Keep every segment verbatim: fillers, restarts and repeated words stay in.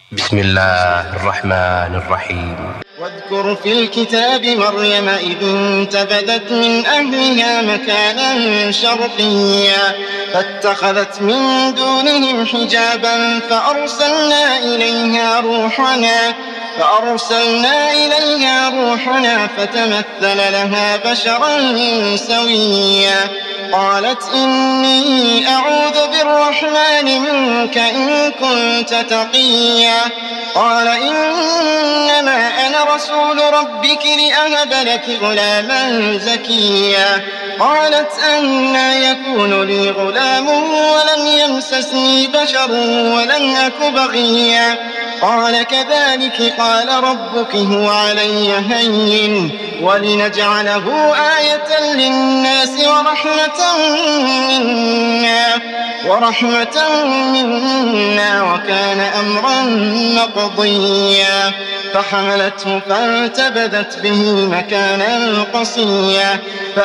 بسم الله الرحمن الرحيم. واذكر في الكتاب مريم إذ انتبذت من أهلها مكانا شرقيا فاتخذت من دونهم حجابا فأرسلنا إليها روحنا فأرسلنا إليها روحنا فتمثل لها بشرا سويا قالت إني أعوذ بالرحمن منك إن كنت تقيا قال إنما أنا رسول ربك لأهب لك غلاما زكيا قالت أنى يكون لي غلام ولم يمسسني بشر ولم أك بغيا قال كذلك قال ربك هو علي هين ولنجعله آية للناس ورحمة منا ورحمة منا وكان أمرا مقضيا فحملته فانتبذت به مكانا قصيا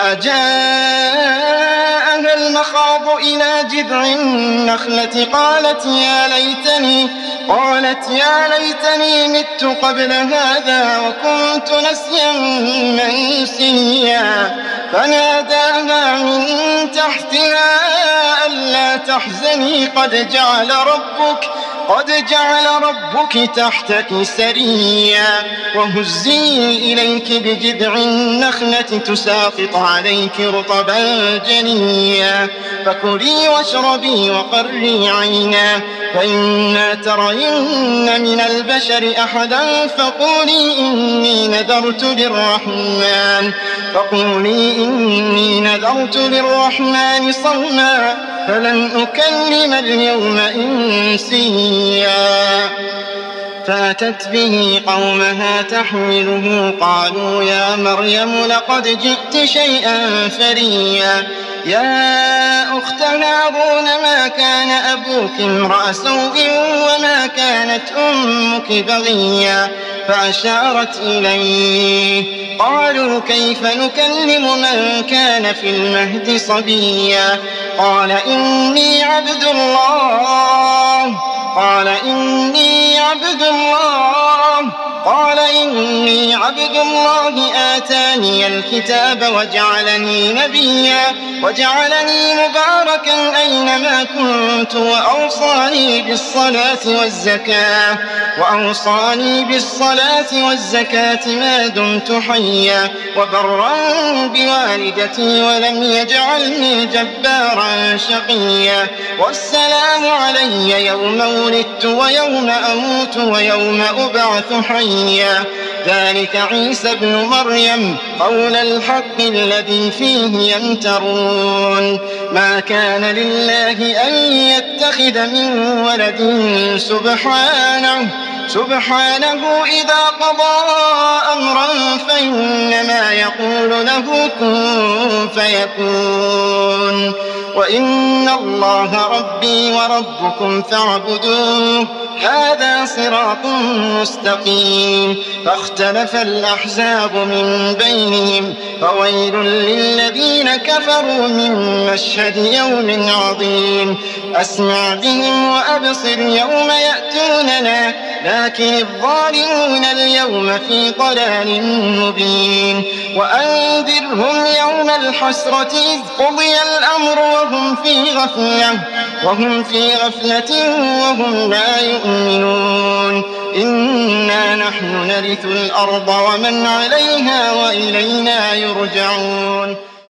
فأجاءها المخاض إلى جذع النخلة قالت يا ليتني قالت يا ليتني مت قبل هذا وكنت نسيا منسيا فناداها من تحتها ألا تحزني قد جعل ربك قد جعل ربك تحتك سريا وهزي إليك بجذع النخلة تساقط عليك رطبا جنيا فكلي واشربي وقري عينا فإما ترين من البشر أحدا فقولي إني نذرت للرحمن فقولي إني نذرت للرحمن صوما فلن أكلم اليوم إنسيا فأتت به قومها تحمله قالوا يا مريم لقد جئت شيئا فريا يا أخت هارون ما كان أبوك امرأ سوء وما كانت أمك بغيا فأشارت إليه قالوا كيف نكلم من كان في المهد صبيا قال إني عبد الله قال إني عبد الله قال إني عبد الله آتاني الكتاب وجعلني نبيا وجعلني مباركا أينما كنت وأوصاني بالصلاة والزكاة وأوصاني بالصلاة والزكاة ما دمت حيا وبرا بوالدتي ولم يجعلني جبارا شقيا والسلام علي يوم ولدت ويوم أموت ويوم أبعث حيا ذلك عيسى ابن مريم قول الحق الذي فيه يمترون ما كان لله أن يتخذ من ولد سبحانه سبحانه إذا قضى أمرا فإنما يقول له كن فيكون وإن الله ربي وربكم فاعبدوه هذا صراط مستقيم فاختلف الأحزاب من بينهم فويل للذين كفروا من مشهد يوم عظيم أسمع بهم وأبصر يوم يأتوننا لكن الظالمون اليوم في ضلال مبين وأنذرهم يوم الحسرة إذ قضي الأمر وهم في غفلة وهم في غفلة وهم لا يؤمنون إنا نحن نرث الأرض ومن عليها وإلينا يرجعون.